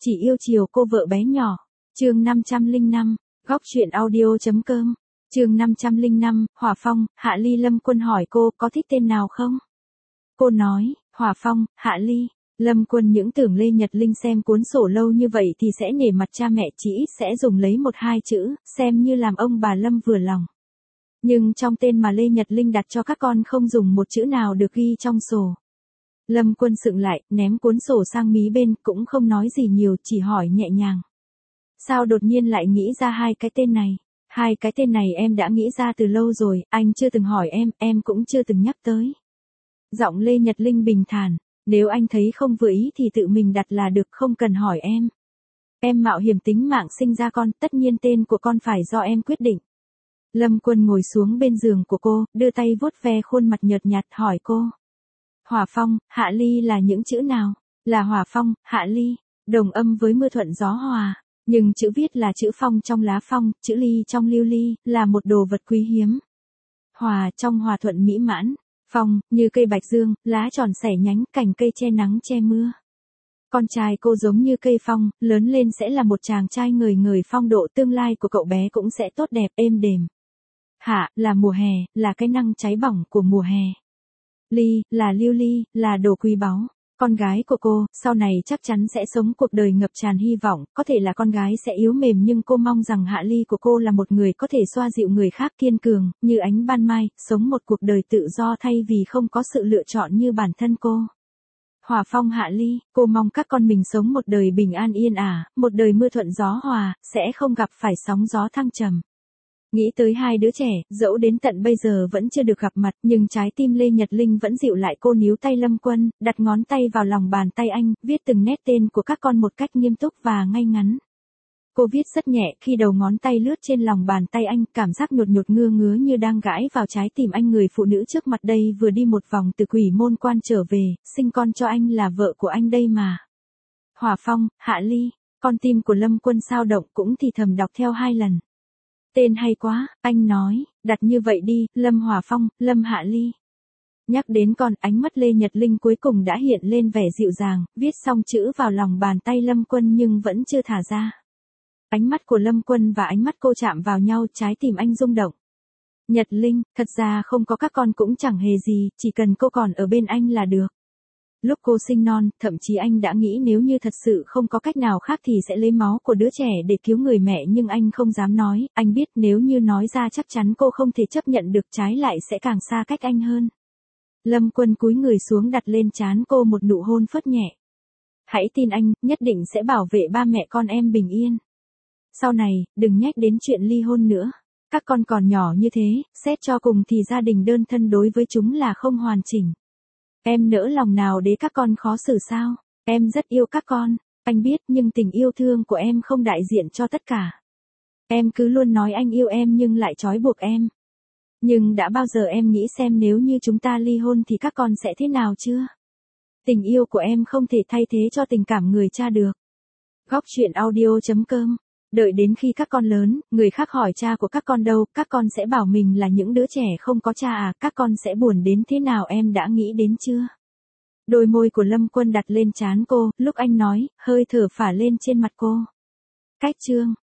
chỉ yêu chiều cô vợ bé nhỏ. Chương 505, góc truyện audio.com. Chương 505, Hỏa Phong, Hạ Ly. Lâm Quân hỏi cô có thích tên nào không? Cô nói, Hỏa Phong, Hạ Ly. Lâm Quân những tưởng Lê Nhật Linh xem cuốn sổ lâu như vậy thì sẽ nể mặt cha mẹ, chỉ ít sẽ dùng lấy 1-2 chữ, xem như làm ông bà Lâm vừa lòng. Nhưng trong tên mà Lê Nhật Linh đặt cho các con không dùng một chữ nào được ghi trong sổ. Lâm Quân sững lại, ném cuốn sổ sang mí bên, cũng không nói gì nhiều, chỉ hỏi nhẹ nhàng. Sao đột nhiên lại nghĩ ra 2 cái tên này? 2 cái tên này em đã nghĩ ra từ lâu rồi, anh chưa từng hỏi em cũng chưa từng nhắc tới. Giọng Lê Nhật Linh bình thản, nếu anh thấy không vừa ý thì tự mình đặt là được, không cần hỏi em. Em mạo hiểm tính mạng sinh ra con, tất nhiên tên của con phải do em quyết định. Lâm Quân ngồi xuống bên giường của cô, đưa tay vuốt ve khuôn mặt nhợt nhạt hỏi cô. Hỏa Phong, Hạ Ly là những chữ nào? Là Hỏa Phong, Hạ Ly, đồng âm với mưa thuận gió hòa. Nhưng chữ viết là chữ phong trong lá phong, chữ ly trong lưu ly, là một đồ vật quý hiếm. Hòa trong hòa thuận mỹ mãn. Phong, như cây bạch dương, lá tròn xẻ nhánh, cành cây che nắng che mưa. Con trai cô giống như cây phong, lớn lên sẽ là một chàng trai ngời ngời phong độ, tương lai của cậu bé cũng sẽ tốt đẹp êm đềm. Hạ, là mùa hè, là cái năng cháy bỏng của mùa hè. Ly, là lưu ly, là đồ quý báu. Con gái của cô, sau này chắc chắn sẽ sống cuộc đời ngập tràn hy vọng, có thể là con gái sẽ yếu mềm nhưng cô mong rằng Hạ Ly của cô là một người có thể xoa dịu người khác, kiên cường, như ánh ban mai, sống một cuộc đời tự do thay vì không có sự lựa chọn như bản thân cô. Hỏa Phong, Hạ Ly, cô mong các con mình sống một đời bình an yên ả, một đời mưa thuận gió hòa, sẽ không gặp phải sóng gió thăng trầm. Nghĩ tới 2 đứa trẻ, dẫu đến tận bây giờ vẫn chưa được gặp mặt, nhưng trái tim Lê Nhật Linh vẫn dịu lại. Cô níu tay Lâm Quân, đặt ngón tay vào lòng bàn tay anh, viết từng nét tên của các con một cách nghiêm túc và ngay ngắn. Cô viết rất nhẹ, khi đầu ngón tay lướt trên lòng bàn tay anh, cảm giác nhột nhột ngứa ngứa như đang gãi vào trái tim anh. Người phụ nữ trước mặt đây vừa đi một vòng từ Quỷ Môn Quan trở về, sinh con cho anh, là vợ của anh đây mà. Hỏa Phong, Hạ Ly, con tim của Lâm Quân sao động, cũng thì thầm đọc theo 2 lần. Tên hay quá, anh nói, đặt như vậy đi, Lâm Hỏa Phong, Lâm Hạ Ly. Nhắc đến con, ánh mắt Lê Nhật Linh cuối cùng đã hiện lên vẻ dịu dàng, viết xong chữ vào lòng bàn tay Lâm Quân nhưng vẫn chưa thả ra. Ánh mắt của Lâm Quân và ánh mắt cô chạm vào nhau, trái tim anh rung động. Nhật Linh, thật ra không có các con cũng chẳng hề gì, chỉ cần cô còn ở bên anh là được. Lúc cô sinh non, thậm chí anh đã nghĩ nếu như thật sự không có cách nào khác thì sẽ lấy máu của đứa trẻ để cứu người mẹ, nhưng anh không dám nói, anh biết nếu như nói ra chắc chắn cô không thể chấp nhận được, trái lại sẽ càng xa cách anh hơn. Lâm Quân cúi người xuống đặt lên trán cô một nụ hôn phớt nhẹ. Hãy tin anh, nhất định sẽ bảo vệ ba mẹ con em bình yên. Sau này, đừng nhắc đến chuyện ly hôn nữa. Các con còn nhỏ như thế, xét cho cùng thì gia đình đơn thân đối với chúng là không hoàn chỉnh. Em nỡ lòng nào để các con khó xử sao? Em rất yêu các con, anh biết, nhưng tình yêu thương của em không đại diện cho tất cả. Em cứ luôn nói anh yêu em nhưng lại trói buộc em. Nhưng đã bao giờ em nghĩ xem nếu như chúng ta ly hôn thì các con sẽ thế nào chưa? Tình yêu của em không thể thay thế cho tình cảm người cha được. Góc truyện audio.com. Đợi đến khi các con lớn, người khác hỏi cha của các con đâu, các con sẽ bảo mình là những đứa trẻ không có cha à, các con sẽ buồn đến thế nào em đã nghĩ đến chưa? Đôi môi của Lâm Quân đặt lên trán cô, lúc anh nói, hơi thở phả lên trên mặt cô. Cách chương